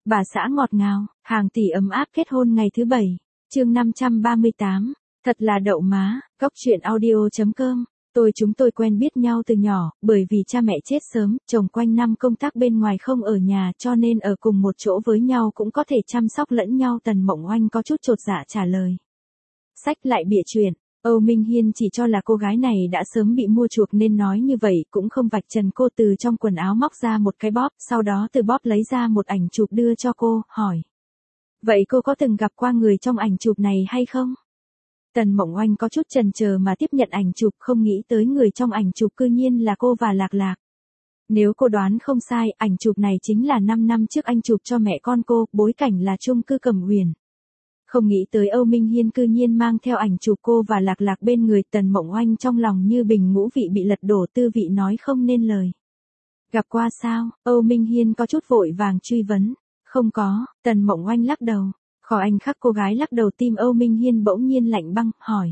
Bà xã ngọt ngào, hàng tỷ ấm áp kết hôn ngày thứ 7. Chương 538. Thật là đậu má. Góc truyện audio.com. Chúng tôi quen biết nhau từ nhỏ, bởi vì cha mẹ chết sớm, chồng quanh năm công tác bên ngoài không ở nhà, cho nên ở cùng một chỗ với nhau cũng có thể chăm sóc lẫn nhau. Tần Mộng Oanh có chút chột dạ trả lời. Sách lại bịa chuyện. Âu Minh Hiên chỉ cho là cô gái này đã sớm bị mua chuộc nên nói như vậy, cũng không vạch trần cô. Từ trong quần áo móc ra một cái bóp, sau đó từ bóp lấy ra một ảnh chụp đưa cho cô, hỏi. Vậy cô có từng gặp qua người trong ảnh chụp này hay không? Tần Mộng Oanh có chút chần chờ mà tiếp nhận ảnh chụp, không nghĩ tới người trong ảnh chụp cư nhiên là cô và Lạc Lạc. Nếu cô đoán không sai, ảnh chụp này chính là 5 năm trước anh chụp cho mẹ con cô, bối cảnh là chung cư Cẩm Uyển. Không nghĩ tới Âu Minh Hiên cư nhiên mang theo ảnh chụp cô và Lạc Lạc bên người. Tần Mộng Oanh trong lòng như bình ngũ vị bị lật đổ, tư vị nói không nên lời. Gặp qua sao? Âu Minh Hiên có chút vội vàng truy vấn. Không có. Tần Mộng Oanh lắc đầu. Khoảnh khắc cô gái lắc đầu, tim Âu Minh Hiên bỗng nhiên lạnh băng, hỏi.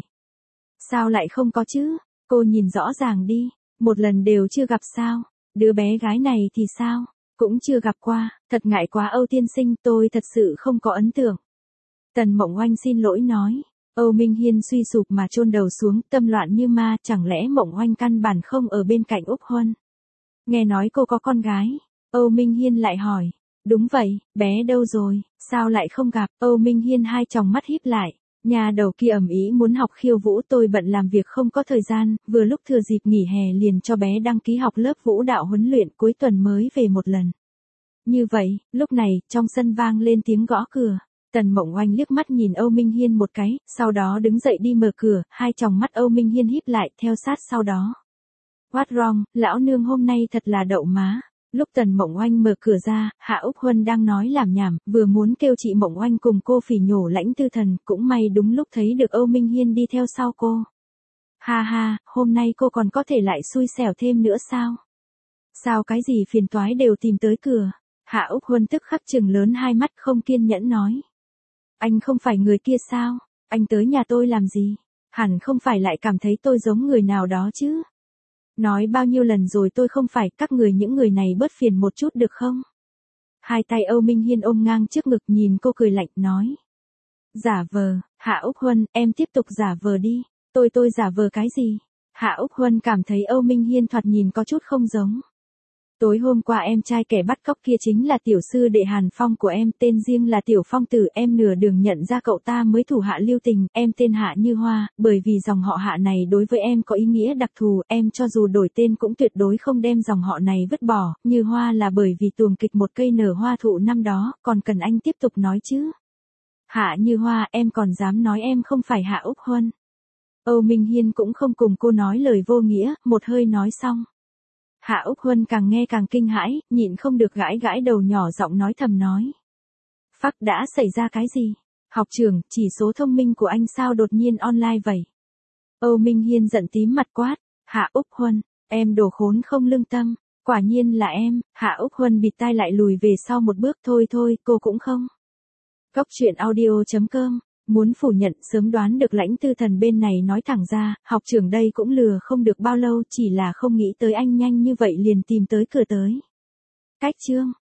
Sao lại không có chứ? Cô nhìn rõ ràng đi, một lần đều chưa gặp sao? Đứa bé gái này thì sao? Cũng chưa gặp qua, thật ngại quá Âu tiên sinh, tôi thật sự không có ấn tượng. Tần Mộng Oanh xin lỗi nói. Âu Minh Hiên suy sụp mà chôn đầu xuống, tâm loạn như ma. Chẳng lẽ Mộng Oanh căn bản không ở bên cạnh Úc Huân? Nghe nói cô có con gái. Âu Minh Hiên lại hỏi. Đúng vậy, bé đâu rồi, sao lại không gặp? Âu Minh Hiên hai tròng mắt híp lại. Nhà đầu kia ầm ĩ muốn học khiêu vũ, tôi bận làm việc không có thời gian, vừa lúc thừa dịp nghỉ hè liền cho bé đăng ký học lớp vũ đạo huấn luyện, cuối tuần mới về một lần. Như vậy, lúc này, trong sân vang lên tiếng gõ cửa. Tần Mộng Oanh liếc mắt nhìn Âu Minh Hiên một cái, sau đó đứng dậy đi mở cửa, hai tròng mắt Âu Minh Hiên híp lại, theo sát sau đó. What's wrong, lão nương hôm nay thật là đậu má. Lúc Tần Mộng Oanh mở cửa ra, Hạ Úc Huân đang nói lảm nhảm, vừa muốn kêu chị Mộng Oanh cùng cô phỉ nhổ Lãnh Tư Thần, cũng may đúng lúc thấy được Âu Minh Hiên đi theo sau cô. Ha ha, hôm nay cô còn có thể lại xui xẻo thêm nữa sao? Sao cái gì phiền toái đều tìm tới cửa? Hạ Úc Huân tức khắc trừng lớn hai mắt, không kiên nhẫn nói. Anh không phải người kia sao? Anh tới nhà tôi làm gì? Hẳn không phải lại cảm thấy tôi giống người nào đó chứ? Nói bao nhiêu lần rồi tôi không phải, các người những người này bớt phiền một chút được không? Hai tay Âu Minh Hiên ôm ngang trước ngực nhìn cô cười lạnh, nói. Giả vờ, Hạ Úc Huân, em tiếp tục giả vờ đi. Tôi giả vờ cái gì? Hạ Úc Huân cảm thấy Âu Minh Hiên thoạt nhìn có chút không giống. Tối hôm qua em trai kẻ bắt cóc kia chính là tiểu sư đệ Hàn Phong của em, tên riêng là Tiểu Phong Tử, em nửa đường nhận ra cậu ta mới thủ hạ lưu tình, em tên Hạ Như Hoa, bởi vì dòng họ Hạ này đối với em có ý nghĩa đặc thù, em cho dù đổi tên cũng tuyệt đối không đem dòng họ này vứt bỏ, Như Hoa là bởi vì tuồng kịch một cây nở hoa thụ năm đó, còn cần anh tiếp tục nói chứ? Hạ Như Hoa, em còn dám nói em không phải Hạ Úc Huân? Âu Minh Hiên cũng không cùng cô nói lời vô nghĩa, một hơi nói xong. Hạ Úc Huân càng nghe càng kinh hãi, nhịn không được gãi gãi đầu, nhỏ giọng nói thầm nói. Phắc, đã xảy ra cái gì? Học trưởng, chỉ số thông minh của anh sao đột nhiên online vậy? Âu Minh Hiên giận tím mặt quát. Hạ Úc Huân, em đồ khốn không lương tâm. Quả nhiên là em. Hạ Úc Huân bịt tai lại lùi về sau một bước. Thôi, cô cũng không. Góc truyện audio.com. Muốn phủ nhận, sớm đoán được Lãnh Tư Thần bên này nói thẳng ra, học trưởng đây cũng lừa không được bao lâu, chỉ là không nghĩ tới anh nhanh như vậy liền tìm tới cửa tới. Cách chương.